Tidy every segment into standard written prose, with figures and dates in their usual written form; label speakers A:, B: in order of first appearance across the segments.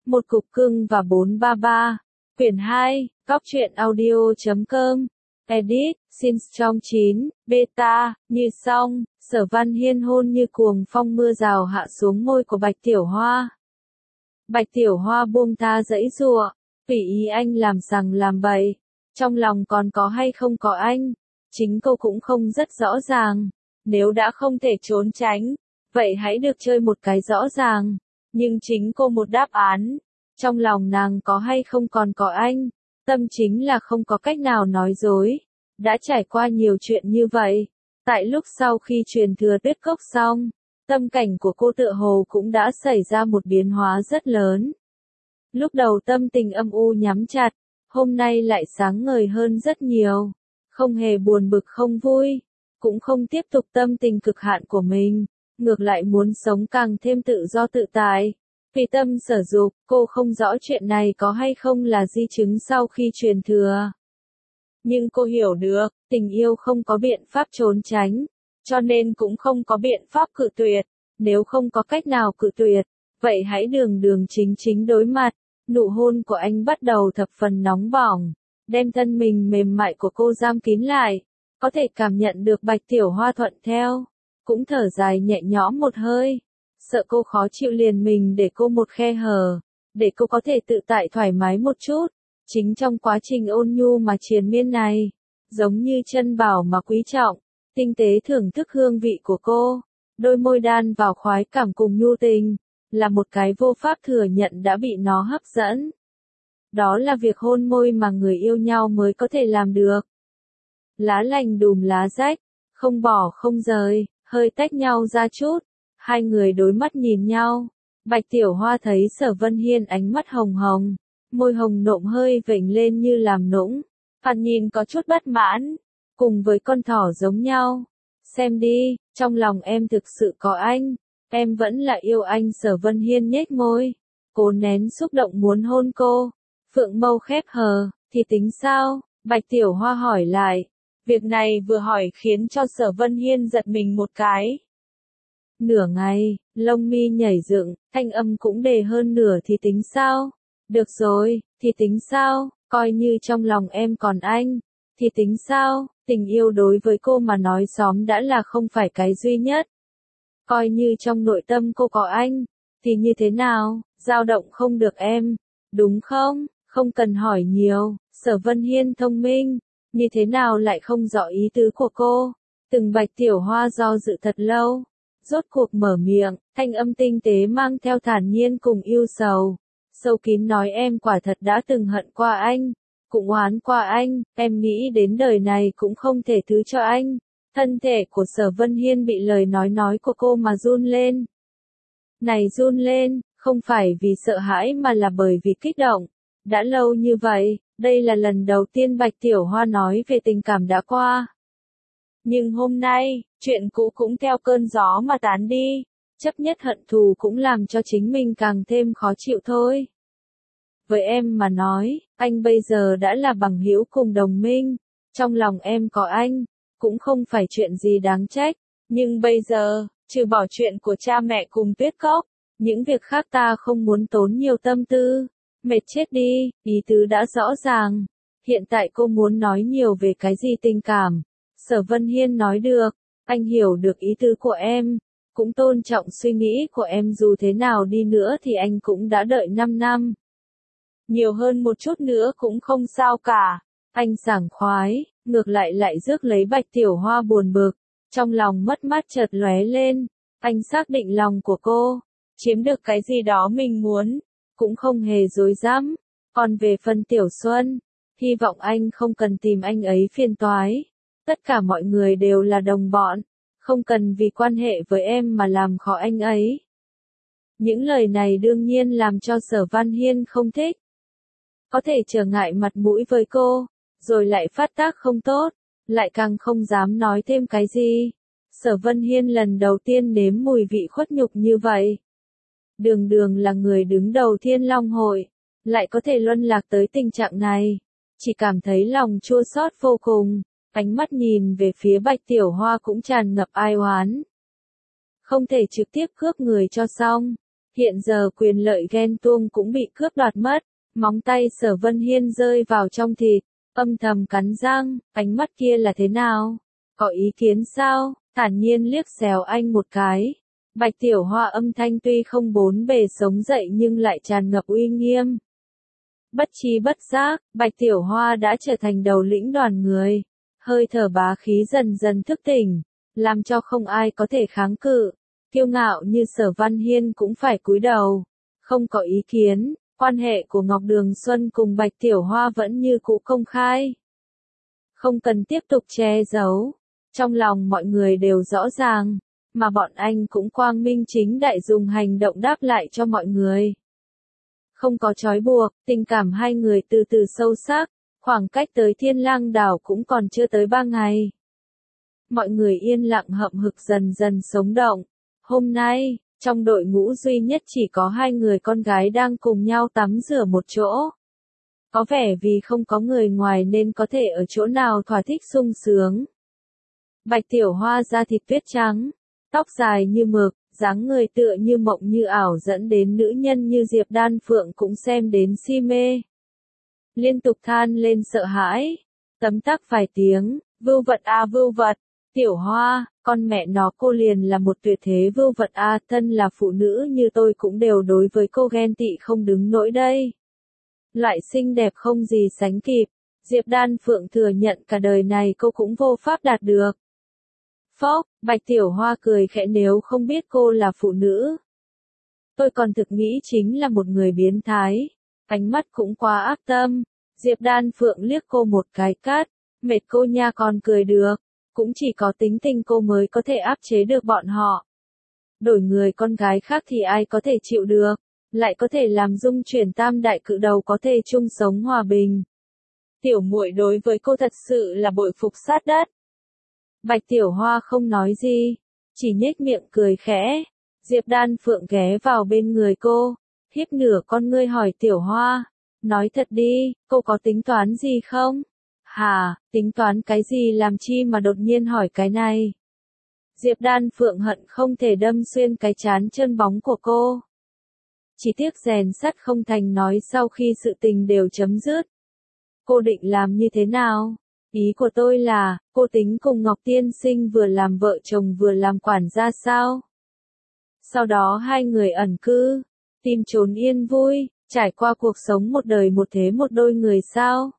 A: Một cục cưng và 433. Quyển 2, Góc truyện audio.com. Edit, Sin trong 9, Beta, như xong, Sở Văn Hiên hôn như cuồng phong mưa rào hạ xuống môi của Bạch Tiểu Hoa. Bạch Tiểu Hoa buông tha giãy giụa, tùy ý anh làm sằng làm bậy. Trong lòng còn có hay không có anh, chính cô cũng không rất rõ ràng. Nếu đã không thể trốn tránh, vậy hãy được chơi một cái rõ ràng. Nhưng chính cô một đáp án. Trong lòng nàng có hay không còn có anh, tâm chính là không có cách nào nói dối. Đã trải qua nhiều chuyện như vậy. Tại lúc sau khi truyền thừa Tuyết Cốc xong, tâm cảnh của cô tựa hồ cũng đã xảy ra một biến hóa rất lớn. Lúc đầu tâm tình âm u nhắm chặt, hôm nay lại sáng ngời hơn rất nhiều. Không hề buồn bực không vui, cũng không tiếp tục tâm tình cực hạn của mình, ngược lại muốn sống càng thêm tự do tự tại. Vì tâm sở dục, cô không rõ chuyện này có hay không là di chứng sau khi truyền thừa. Nhưng cô hiểu được, tình yêu không có biện pháp trốn tránh, cho nên cũng không có biện pháp cự tuyệt. Nếu không có cách nào cự tuyệt, vậy hãy đường đường chính chính đối mặt. Nụ hôn của anh bắt đầu thập phần nóng bỏng, đem thân mình mềm mại của cô giam kín lại. Có thể cảm nhận được Bạch Tiểu Hoa thuận theo, cũng thở dài nhẹ nhõm một hơi. Sợ cô khó chịu liền mình để cô một khe hở, để cô có thể tự tại thoải mái một chút. Chính trong quá trình ôn nhu mà triền miên này, giống như chân bảo mà quý trọng, tinh tế thưởng thức hương vị của cô, đôi môi đan vào khoái cảm cùng nhu tình, là một cái vô pháp thừa nhận đã bị nó hấp dẫn. Đó là việc hôn môi mà người yêu nhau mới có thể làm được. Lá lành đùm lá rách, không bỏ không rời, hơi tách nhau ra chút. Hai người đối mắt nhìn nhau. Bạch Tiểu Hoa thấy Sở Vân Hiên ánh mắt hồng hồng, môi hồng nộm hơi vểnh lên như làm nũng. Phàn nhìn có chút bất mãn, cùng với con thỏ giống nhau. Xem đi, trong lòng em thực sự có anh, em vẫn là yêu anh. Sở Vân Hiên nhếch môi, cố nén xúc động muốn hôn cô. Phượng mâu khép hờ, thì tính sao? Bạch Tiểu Hoa hỏi lại. Việc này vừa hỏi khiến cho Sở Vân Hiên giật mình một cái. Nửa ngày, lông mi nhảy dựng, thanh âm cũng đề hơn nửa thì tính sao? Được rồi, thì tính sao? Coi như trong lòng em còn anh, thì tính sao? Tình yêu đối với cô mà nói xóm đã là không phải cái duy nhất. Coi như trong nội tâm cô có anh, thì như thế nào? Dao động không được em, đúng không? Không cần hỏi nhiều, Sở Vân Hiên thông minh, như thế nào lại không rõ ý tứ của cô? Từng Bạch Tiểu Hoa do dự thật lâu, rốt cuộc mở miệng, thanh âm tinh tế mang theo thản nhiên cùng yêu sầu. Sâu kín nói em quả thật đã từng hận qua anh, cũng oán qua anh, em nghĩ đến đời này cũng không thể thứ cho anh. Thân thể của Sở Vân Hiên bị lời nói của cô mà run lên. Này run lên, không phải vì sợ hãi mà là bởi vì kích động. Đã lâu như vậy, đây là lần đầu tiên Bạch Tiểu Hoa nói về tình cảm đã qua. Nhưng hôm nay, chuyện cũ cũng theo cơn gió mà tán đi, chấp nhất hận thù cũng làm cho chính mình càng thêm khó chịu thôi. Với em mà nói, anh bây giờ đã là bằng hữu cùng đồng minh, trong lòng em có anh, cũng không phải chuyện gì đáng trách, nhưng bây giờ, trừ bỏ chuyện của cha mẹ cùng Tuyết Cốc, những việc khác ta không muốn tốn nhiều tâm tư. Mệt chết đi, ý tứ đã rõ ràng. Hiện tại cô muốn nói nhiều về cái gì tình cảm? Sở Vân Hiên nói được, anh hiểu được ý tứ của em, cũng tôn trọng suy nghĩ của em, dù thế nào đi nữa thì anh cũng đã đợi 5 năm. Nhiều hơn một chút nữa cũng không sao cả. Anh sảng khoái, ngược lại rước lấy Bạch Tiểu Hoa buồn bực, trong lòng mất mát chợt lóe lên. Anh xác định lòng của cô, chiếm được cái gì đó mình muốn, cũng không hề dối dám. Còn về phần Tiểu Xuân, hy vọng anh không cần tìm anh ấy phiền toái. Tất cả mọi người đều là đồng bọn, không cần vì quan hệ với em mà làm khó anh ấy. Những lời này đương nhiên làm cho Sở Văn Hiên không thích. Có thể trở ngại mặt mũi với cô, rồi lại phát tác không tốt, lại càng không dám nói thêm cái gì. Sở Vân Hiên lần đầu tiên nếm mùi vị khuất nhục như vậy. Đường đường là người đứng đầu Thiên Long Hội, lại có thể luân lạc tới tình trạng này. Chỉ cảm thấy lòng chua xót vô cùng, ánh mắt nhìn về phía Bạch Tiểu Hoa cũng tràn ngập ai oán. Không thể trực tiếp cướp người cho xong, Hiện giờ quyền lợi ghen tuông cũng bị cướp đoạt mất, móng tay Sở Vân Hiên rơi vào trong thịt, âm thầm cắn răng, ánh mắt kia là thế nào? Có ý kiến sao? Thản nhiên liếc xéo anh một cái. Bạch Tiểu Hoa âm thanh tuy không bốn bề sống dậy nhưng lại tràn ngập uy nghiêm. Bất chi bất giác, Bạch Tiểu Hoa đã trở thành đầu lĩnh đoàn người. Hơi thở bá khí dần dần thức tỉnh, làm cho không ai có thể kháng cự. Kiêu ngạo như Sở Văn Hiên cũng phải cúi đầu. Không có ý kiến, quan hệ của Ngọc Đường Xuân cùng Bạch Tiểu Hoa vẫn như cũ công khai. Không cần tiếp tục che giấu. Trong lòng mọi người đều rõ ràng, mà bọn anh cũng quang minh chính đại dùng hành động đáp lại cho mọi người. Không có trói buộc, tình cảm hai người từ từ sâu sắc, khoảng cách tới Thiên Lang đảo cũng còn chưa tới 3 ngày. Mọi người yên lặng hậm hực dần dần sống động. Hôm nay, trong đội ngũ duy nhất chỉ có 2 người con gái đang cùng nhau tắm rửa một chỗ. Có vẻ vì không có người ngoài nên có thể ở chỗ nào thỏa thích sung sướng. Bạch Tiểu Hoa da thịt tuyết trắng, tóc dài như mực, dáng người tựa như mộng như ảo dẫn đến nữ nhân như Diệp Đan Phượng cũng xem đến si mê. Liên tục than lên sợ hãi, tấm tắc vài tiếng, vưu vật a vưu vật, Tiểu Hoa, con mẹ nó cô liền là một tuyệt thế vưu vật a, thân là phụ nữ như tôi cũng đều đối với cô ghen tị không đứng nổi đây. Loại xinh đẹp không gì sánh kịp, Diệp Đan Phượng thừa nhận cả đời này cô cũng vô pháp đạt được. Phốc, Bạch Tiểu Hoa cười khẽ, nếu không biết cô là phụ nữ. Tôi còn thực nghĩ chính là một người biến thái, ánh mắt cũng quá ác tâm. Diệp Đan Phượng liếc cô một cái cắt, mệt cô nha, còn cười được, cũng chỉ có tính tình cô mới có thể áp chế được bọn họ. Đổi người con gái khác thì ai có thể chịu được, lại có thể làm dung chuyển tam đại cự đầu có thể chung sống hòa bình. Tiểu muội đối với cô thật sự là bội phục sát đất. Bạch Tiểu Hoa không nói gì, chỉ nhếch miệng cười khẽ. Diệp Đan Phượng ghé vào bên người cô, híp nửa con ngươi hỏi Tiểu Hoa, nói thật đi, cô có tính toán gì không? Hả, tính toán cái gì, làm chi mà đột nhiên hỏi cái này? Diệp Đan Phượng hận không thể đâm xuyên cái trán trơn bóng của cô. Chỉ tiếc rèn sắt không thành, nói sau khi sự tình đều chấm dứt. Cô định làm như thế nào? Ý của tôi là, cô tính cùng Ngọc Tiên Sinh vừa làm vợ chồng vừa làm quản gia sao? Sau đó hai người ẩn cư, tìm chốn yên vui, trải qua cuộc sống một đời một thế một đôi người sao?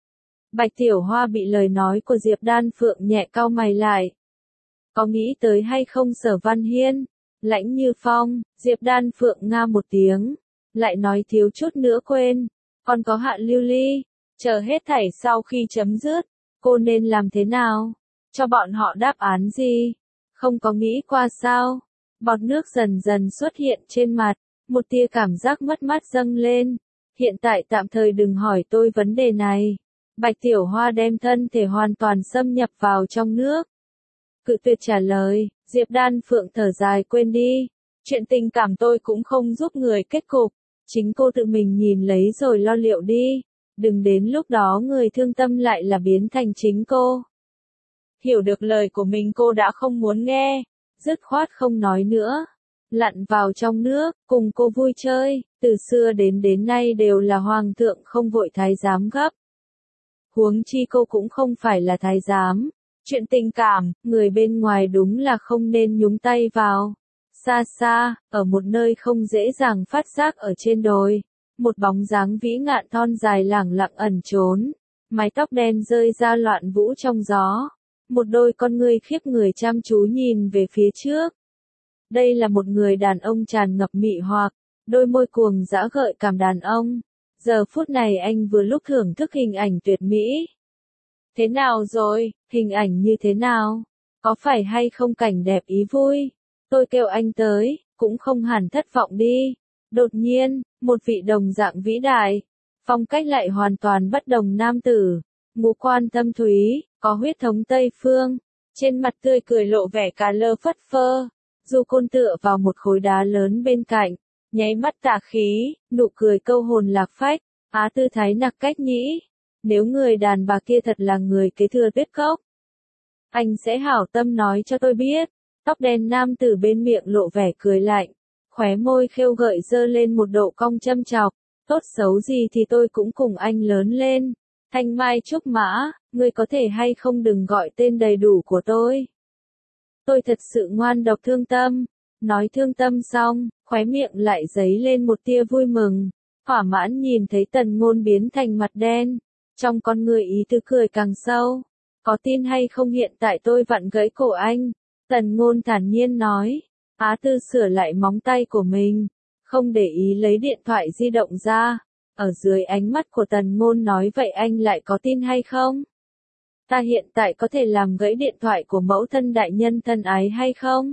A: Bạch Tiểu Hoa bị lời nói của Diệp Đan Phượng nhẹ cau mày lại. Có nghĩ tới hay không Sở Văn Hiên? Lãnh như phong, Diệp Đan Phượng nga một tiếng, lại nói thiếu chút nữa quên, còn có Hạ Lưu Ly, chờ hết thảy sau khi chấm dứt, cô nên làm thế nào? Cho bọn họ đáp án gì? Không có nghĩ qua sao? Bọt nước dần dần xuất hiện trên mặt, một tia cảm giác mất mát dâng lên. Hiện tại tạm thời đừng hỏi tôi vấn đề này. Bạch Tiểu Hoa đem thân thể hoàn toàn xâm nhập vào trong nước. Cự tuyệt trả lời, Diệp Đan Phượng thở dài, quên đi. Chuyện tình cảm tôi cũng không giúp người kết cục. Chính cô tự mình nhìn lấy rồi lo liệu đi. Đừng đến lúc đó người thương tâm lại là biến thành chính cô. Hiểu được lời của mình cô đã không muốn nghe. Dứt khoát không nói nữa. Lặn vào trong nước, cùng cô vui chơi. Từ xưa đến nay đều là hoàng thượng không vội thái giám gấp. Huống chi cô cũng không phải là thái giám. Chuyện tình cảm, người bên ngoài đúng là không nên nhúng tay vào. Xa xa, ở một nơi không dễ dàng phát giác ở trên đồi, một bóng dáng vĩ ngạn thon dài lẳng lặng ẩn trốn, mái tóc đen rơi ra loạn vũ trong gió, một đôi con ngươi khiếp người chăm chú nhìn về phía trước. Đây là một người đàn ông tràn ngập mị hoặc, đôi môi cuồng dã gợi cảm đàn ông. Giờ phút này anh vừa lúc thưởng thức hình ảnh tuyệt mỹ. Thế nào rồi, hình ảnh như thế nào? Có phải hay không cảnh đẹp ý vui? Tôi kêu anh tới, cũng không hẳn thất vọng đi. Đột nhiên, một vị đồng dạng vĩ đại, phong cách lại hoàn toàn bất đồng nam tử, ngũ quan thâm thúy, có huyết thống Tây Phương, trên mặt tươi cười lộ vẻ cà lơ phất phơ, dù côn tựa vào một khối đá lớn bên cạnh, nháy mắt tà khí, nụ cười câu hồn lạc phách, tư thái nặc cách nhĩ. Nếu người đàn bà kia thật là người kế thừa Tuyết Cốc, anh sẽ hảo tâm nói cho tôi biết. Tóc đen nam tử bên miệng lộ vẻ cười lạnh, khóe môi khêu gợi dơ lên một độ cong châm chọc, tốt xấu gì thì tôi cũng cùng anh lớn lên. Thanh Mai Trúc Mã, ngươi có thể hay không đừng gọi tên đầy đủ của tôi. Tôi thật sự ngoan độc thương tâm. Nói thương tâm xong, khóe miệng lại dấy lên một tia vui mừng. Thỏa mãn nhìn thấy Tần Ngôn biến thành mặt đen. Trong con người ý tứ cười càng sâu. Có tin hay không hiện tại tôi vặn gãy cổ anh? Tần Ngôn thản nhiên nói. Á Tư sửa lại móng tay của mình. Không để ý lấy điện thoại di động ra. Ở dưới ánh mắt của Tần Ngôn nói vậy anh lại có tin hay không? Ta hiện tại có thể làm gãy điện thoại của mẫu thân đại nhân thân ái hay không?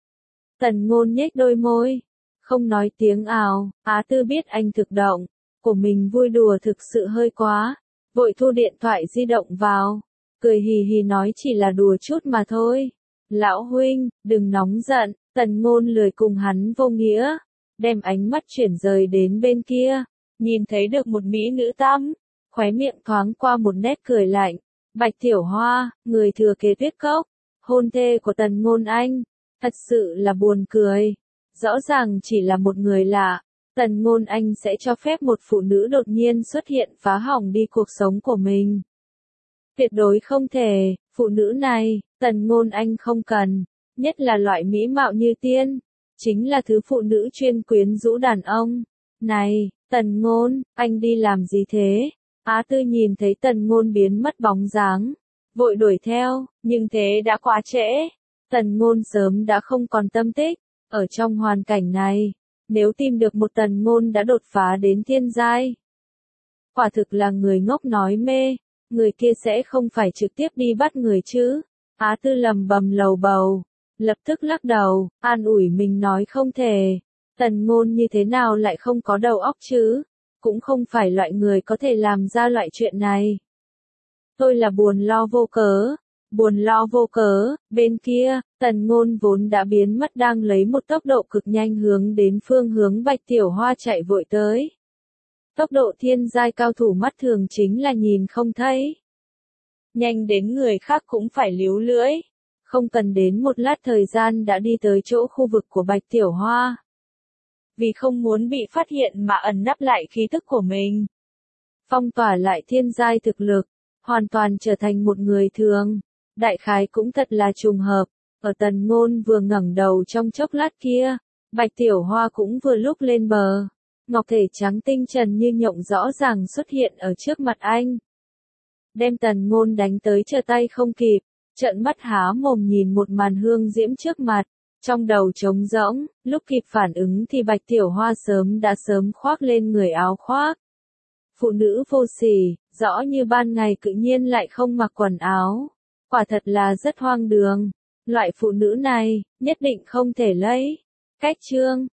A: Tần Ngôn nhếch đôi môi. Không nói tiếng ào, Á Tư biết anh thực động. Của mình vui đùa thực sự hơi quá. Vội thu điện thoại di động vào. Cười hì hì nói chỉ là đùa chút mà thôi. Lão huynh, đừng nóng giận. Tần Ngôn lười cùng hắn vô nghĩa. Đem ánh mắt chuyển rời đến bên kia. Nhìn thấy được một mỹ nữ tăm. Khóe miệng thoáng qua một nét cười lạnh. Bạch Tiểu Hoa, người thừa kế Tuyết Cốc. Hôn thê của Tần Ngôn anh. Thật sự là buồn cười. Rõ ràng chỉ là một người lạ. Tần Ngôn anh sẽ cho phép một phụ nữ đột nhiên xuất hiện phá hỏng đi cuộc sống của mình. Tuyệt đối không thể, phụ nữ này, Tần Ngôn anh không cần. Nhất là loại mỹ mạo như tiên. Chính là thứ phụ nữ chuyên quyến rũ đàn ông. Này, Tần Ngôn, anh đi làm gì thế? Á Tư nhìn thấy Tần Ngôn biến mất bóng dáng. Vội đuổi theo, nhưng thế đã quá trễ. Tần Ngôn sớm đã không còn tâm tích. Ở trong hoàn cảnh này, nếu tìm được một Tần Ngôn đã đột phá đến thiên giai. Quả thực là người ngốc nói mê. Người kia sẽ không phải trực tiếp đi bắt người chứ. Á Tư lầm bầm lầu bầu. Lập tức lắc đầu, an ủi mình nói không thể. Tần Ngôn như thế nào lại không có đầu óc chứ? Cũng không phải loại người có thể làm ra loại chuyện này. Tôi là buồn lo vô cớ. Buồn lo vô cớ, bên kia, Tần Ngôn vốn đã biến mất đang lấy một tốc độ cực nhanh hướng đến phương hướng Bạch Tiểu Hoa chạy vội tới. Tốc độ thiên giai cao thủ mắt thường chính là nhìn không thấy. Nhanh đến người khác cũng phải líu lưỡi. Không cần đến một lát thời gian đã đi tới chỗ khu vực của Bạch Tiểu Hoa. Vì không muốn bị phát hiện mà ẩn nấp lại khí tức của mình. Phong tỏa lại thiên giai thực lực, hoàn toàn trở thành một người thường. Đại khái cũng thật là trùng hợp, ở Tần Ngôn vừa ngẩng đầu trong chốc lát kia, Bạch Tiểu Hoa cũng vừa lúc lên bờ. Ngọc thể trắng tinh trần như nhộng rõ ràng xuất hiện ở trước mặt anh. Đem Tần Ngôn đánh tới trở tay không kịp, trợn mắt há mồm nhìn một màn hương diễm trước mặt. Trong đầu trống rỗng, lúc kịp phản ứng thì Bạch Tiểu Hoa đã khoác lên người áo khoác. Phụ nữ vô sỉ, rõ như ban ngày tự nhiên lại không mặc quần áo. Quả thật là rất hoang đường. Loại phụ nữ này, nhất định không thể lấy. Cách chương